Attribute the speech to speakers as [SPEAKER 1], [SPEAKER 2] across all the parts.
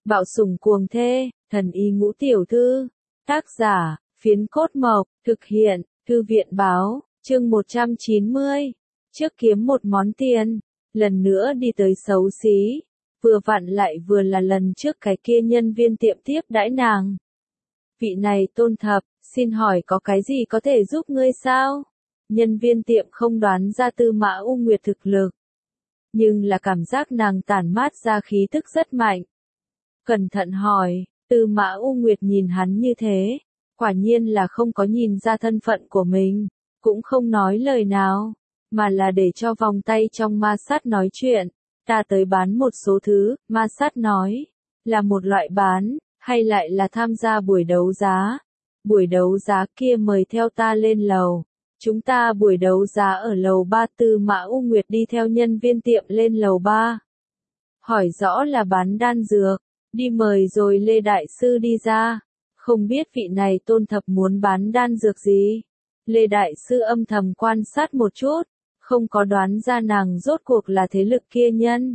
[SPEAKER 1] Bạo sủng cuồng thê, thần y ngũ tiểu thư. Tác giả, Phiến Cốt Mộc, thực hiện, Thư viện báo, chương 190. Trước kiếm một món tiền, lần nữa đi tới xấu xí. Vừa vặn lại vừa là lần trước cái kia nhân viên tiệm tiếp đãi nàng. Vị này Tôn Thập, xin hỏi có cái gì có thể giúp ngươi sao? Nhân viên tiệm không đoán ra Tư Mã U Nguyệt thực lực. Nhưng là cảm giác nàng tản mát ra khí tức rất mạnh. Cẩn thận hỏi, Tư Mã U Nguyệt nhìn hắn như thế, quả nhiên là không có nhìn ra thân phận của mình, cũng không nói lời nào, mà là để cho vòng tay trong ma sát nói chuyện. Ta tới bán một số thứ, ma sát nói, là một loại bán, hay lại là tham gia buổi đấu giá. Buổi đấu giá kia mời theo ta lên lầu. Chúng ta buổi đấu giá ở lầu 3. Tư Mã U Nguyệt đi theo nhân viên tiệm lên lầu 3. Hỏi rõ là bán đan dược, đi mời rồi Lê Đại Sư đi ra. Không biết vị này Tôn Thập muốn bán đan dược gì. Lê Đại Sư âm thầm quan sát một chút, không có đoán ra nàng rốt cuộc là thế lực kia nhân.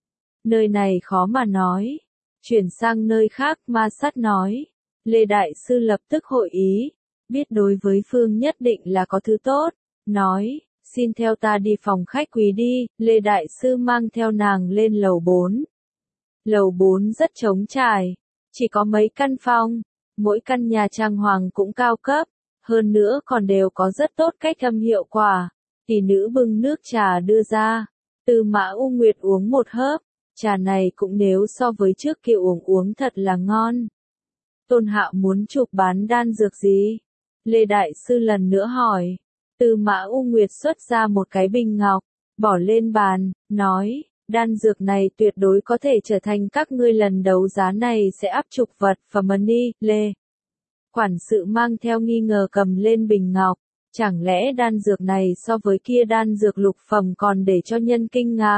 [SPEAKER 1] Nơi này khó mà nói. Chuyển sang nơi khác, ma sát nói. Lê Đại Sư lập tức hội ý, biết đối với Phương nhất định là có thứ tốt, nói, xin theo ta đi phòng khách quý đi. Lê Đại Sư mang theo nàng lên lầu 4. Lầu 4 rất trống trải, chỉ có mấy căn phòng, mỗi căn nhà trang hoàng cũng cao cấp, hơn nữa còn đều có rất tốt cách âm hiệu quả. Tỷ nữ bưng nước trà đưa ra, Tư Mã U Nguyệt uống một hớp, trà này cũng nếu so với trước kia uống thật là ngon. Tôn Hạo muốn chụp bán đan dược gì? Lê Đại Sư lần nữa hỏi. Tư Mã U Nguyệt xuất ra một cái bình ngọc, bỏ lên bàn, nói, đan dược này tuyệt đối có thể trở thành các ngươi lần đấu giá này sẽ áp trục vật và money. Lê quản sự mang theo nghi ngờ cầm lên bình ngọc, chẳng lẽ đan dược này so với kia đan dược lục phẩm còn để cho nhân kinh ngạc?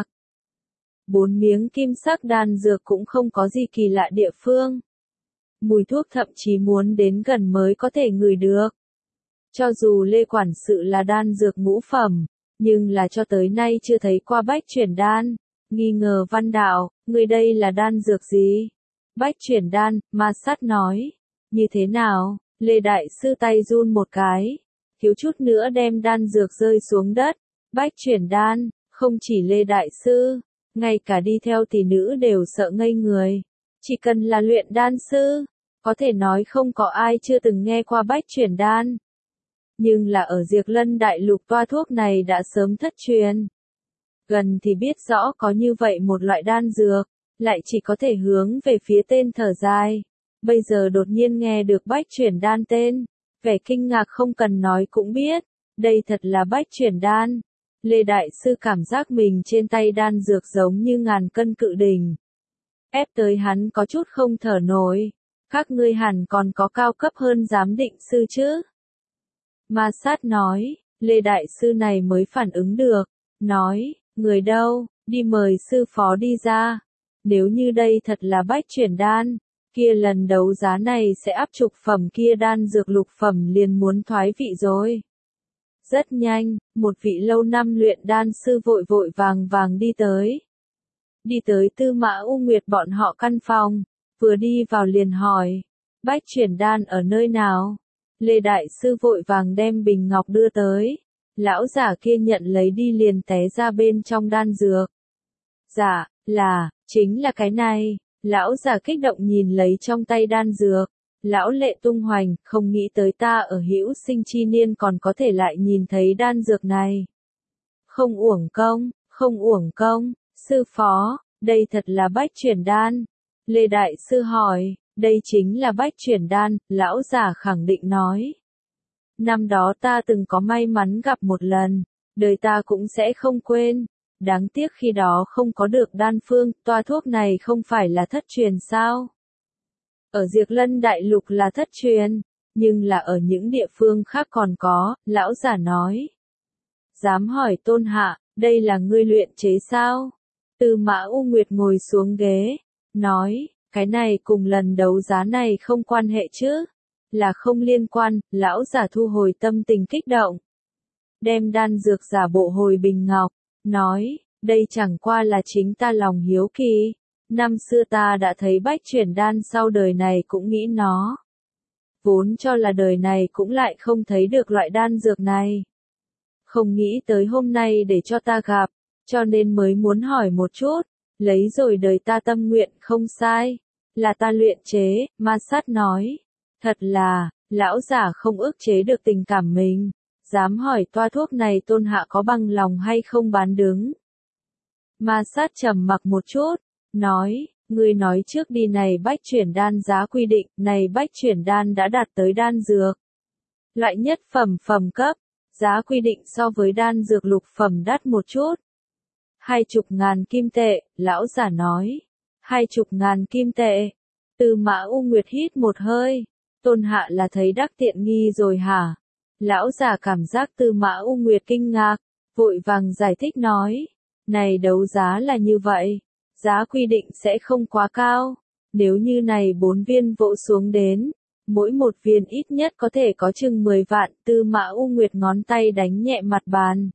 [SPEAKER 1] 4 miếng kim sắc đan dược cũng không có gì kỳ lạ địa phương. Mùi thuốc thậm chí muốn đến gần mới có thể ngửi được. Cho dù Lê quản sự là đan dược ngũ phẩm, nhưng là cho tới nay chưa thấy qua bách chuyển đan. Nghi ngờ Văn Đạo, người đây là đan dược gì? Bách chuyển đan, ma sát nói. Như thế nào? Lê Đại Sư tay run một cái, thiếu chút nữa đem đan dược rơi xuống đất. Bách chuyển đan, không chỉ Lê Đại Sư, ngay cả đi theo tỷ nữ đều sợ ngây người. Chỉ cần là luyện đan sư, có thể nói không có ai chưa từng nghe qua bách chuyển đan. Nhưng là ở Diệp Lân Đại Lục toa thuốc này đã sớm thất truyền. Gần thì biết rõ có như vậy một loại đan dược, lại chỉ có thể hướng về phía tên thở dài. Bây giờ đột nhiên nghe được bách chuyển đan tên, vẻ kinh ngạc không cần nói cũng biết, đây thật là bách chuyển đan. Lê Đại Sư cảm giác mình trên tay đan dược giống như ngàn cân cự đỉnh. Ép tới hắn có chút không thở nổi. Các ngươi hẳn còn có cao cấp hơn giám định sư chứ? Ma sát nói, Lê Đại Sư này mới phản ứng được, nói, người đâu, đi mời sư phó đi ra. Nếu như đây thật là bách chuyển đan, kia lần đấu giá này sẽ áp trục phẩm, kia đan dược lục phẩm liền muốn thoái vị rồi. Rất nhanh, một vị lâu năm luyện đan sư vội vội vàng đi tới. Đi tới Tư Mã U Nguyệt bọn họ căn phòng, vừa đi vào liền hỏi, bách chuyển đan ở nơi nào? Lê Đại Sư vội vàng đem bình ngọc đưa tới. Lão giả kia nhận lấy đi liền té ra bên trong đan dược. Dạ, chính là cái này. Lão giả kích động nhìn lấy trong tay đan dược. Lão Lệ tung hoành, không nghĩ tới ta ở hữu sinh chi niên còn có thể lại nhìn thấy đan dược này. Không uổng công, sư phó, đây thật là bách chuyển đan. Lê Đại Sư hỏi, đây chính là bách chuyển đan, lão giả khẳng định nói. Năm đó ta từng có may mắn gặp một lần, đời ta cũng sẽ không quên. Đáng tiếc khi đó không có được đan phương, toa thuốc này không phải là thất truyền sao? Ở Diệp Lân Đại Lục là thất truyền, nhưng là ở những địa phương khác còn có, lão giả nói. Dám hỏi Tôn Hạ, đây là ngươi luyện chế sao? Tư Mã U Nguyệt ngồi xuống ghế, nói, cái này cùng lần đấu giá này không quan hệ chứ? Là không liên quan, lão giả thu hồi tâm tình kích động. Đem đan dược giả bộ hồi bình ngọc, nói, đây chẳng qua là chính ta lòng hiếu kỳ. Năm xưa ta đã thấy bách chuyển đan sau đời này cũng nghĩ nó. Vốn cho là đời này cũng lại không thấy được loại đan dược này. Không nghĩ tới hôm nay để cho ta gặp, cho nên mới muốn hỏi một chút, lấy rồi đời ta tâm nguyện không sai, là ta luyện chế, Ma Sát nói. Thật là, lão giả không ức chế được tình cảm mình, dám hỏi toa thuốc này Tôn Hạ có bằng lòng hay không bán đứng. Ma Sát trầm mặc một chút, nói, ngươi nói trước đi, này bách chuyển đan giá quy định, này bách chuyển đan đã đạt tới đan dược loại nhất phẩm phẩm cấp, giá quy định so với đan dược lục phẩm đắt một chút. 20.000 kim tệ, lão giả nói. 20.000 kim tệ. Tư Mã U Nguyệt hít một hơi. Tôn Hạ là thấy đắc tiện nghi rồi hả? Lão giả cảm giác Tư Mã U Nguyệt kinh ngạc, vội vàng giải thích nói. Này đấu giá là như vậy, giá quy định sẽ không quá cao. Nếu như này 4 viên vỗ xuống đến, mỗi một viên ít nhất có thể có chừng 10 vạn. Tư Mã U Nguyệt ngón tay đánh nhẹ mặt bàn.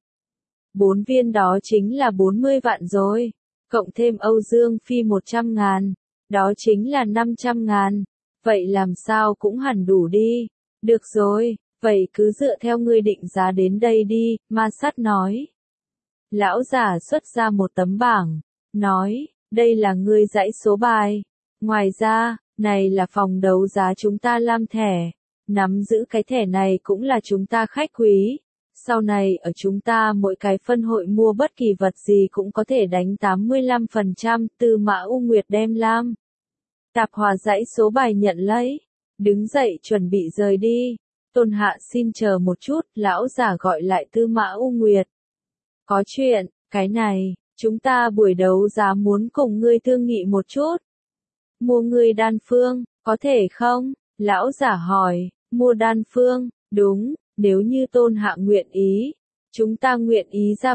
[SPEAKER 1] 4 viên đó chính là 40 vạn rồi, cộng thêm Âu Dương Phi 100.000, đó chính là 500.000, vậy làm sao cũng hẳn đủ đi. Được rồi, vậy cứ dựa theo ngươi định giá đến đây đi, Ma Sát nói. Lão giả xuất ra một tấm bảng, nói, đây là ngươi dãy số bài. Ngoài ra, này là phòng đấu giá chúng ta làm thẻ, nắm giữ cái thẻ này cũng là chúng ta khách quý. Sau này ở chúng ta mỗi cái phân hội mua bất kỳ vật gì cũng có thể đánh 85%. Tư Mã U Nguyệt đem lam tạp hòa dãy số bài nhận lấy, đứng dậy chuẩn bị rời đi. Tôn Hạ xin chờ một chút, lão giả gọi lại Tư Mã U Nguyệt. Có chuyện, cái này, chúng ta buổi đấu giá muốn cùng ngươi thương nghị một chút. Mua ngươi đan phương, có thể không? Lão giả hỏi, mua đan phương, đúng. Nếu như Tôn Hạ nguyện ý, chúng ta nguyện ý ra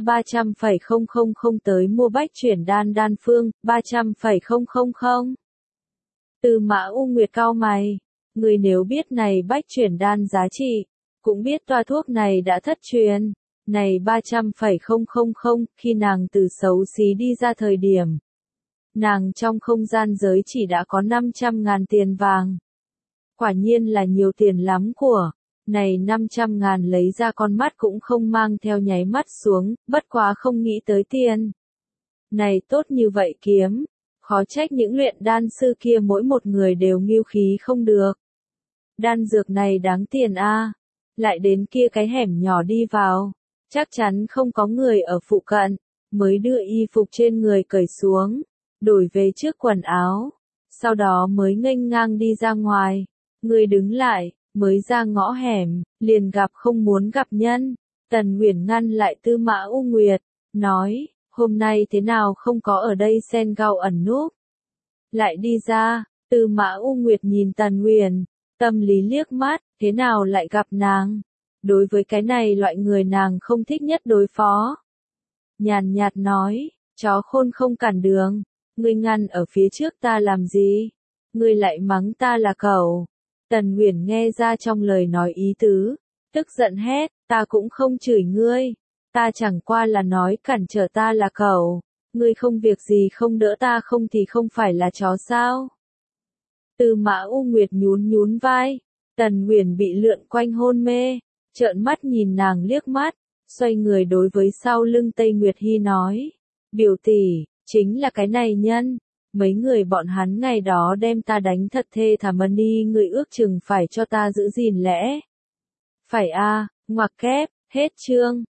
[SPEAKER 1] 300,000 tới mua bách chuyển đan phương, 300,000. Tư Mã U Nguyệt cau mày, người nếu biết này bách chuyển đan giá trị, cũng biết toa thuốc này đã thất truyền, này 300,000, khi nàng từ xấu xí đi ra thời điểm. Nàng trong không gian giới chỉ đã có 500.000 tiền vàng. Quả nhiên là nhiều tiền lắm của. Này 500.000 lấy ra con mắt cũng không mang theo nháy mắt xuống, bất quá không nghĩ tới tiền. Này tốt như vậy kiếm, khó trách những luyện đan sư kia mỗi một người đều mưu khí không được. Đan dược này đáng tiền a, lại đến kia cái hẻm nhỏ đi vào, chắc chắn không có người ở phụ cận, mới đưa y phục trên người cởi xuống, đổi về trước quần áo, sau đó mới nghênh ngang đi ra ngoài. Người đứng lại. Mới ra ngõ hẻm, liền gặp không muốn gặp nhân. Tần Uyển ngăn lại Tư Mã U Nguyệt, nói, hôm nay thế nào không có ở đây sen gạo ẩn núp. Lại đi ra, Tư Mã U Nguyệt nhìn Tần Uyển, tâm lý liếc mắt, thế nào lại gặp nàng. Đối với cái này loại người nàng không thích nhất đối phó. Nhàn nhạt nói, chó khôn không cản đường, ngươi ngăn ở phía trước ta làm gì? Ngươi lại mắng ta là cẩu. Tần Uyển nghe ra trong lời nói ý tứ, tức giận hét, ta cũng không chửi ngươi, ta chẳng qua là nói cản trở ta là cẩu, ngươi không việc gì không đỡ ta không thì không phải là chó sao? Tư Mã U Nguyệt nhún nhún vai, Tần Uyển bị lượn quanh hôn mê, trợn mắt nhìn nàng liếc mắt, xoay người đối với sau lưng Tây Nguyệt Hi nói, biểu tỷ, chính là cái này nhân. Mấy người bọn hắn ngày đó đem ta đánh thật thê thảm đi, người ước chừng phải cho ta giữ gìn lẽ. Phải a, ngoặc kép, hết chương.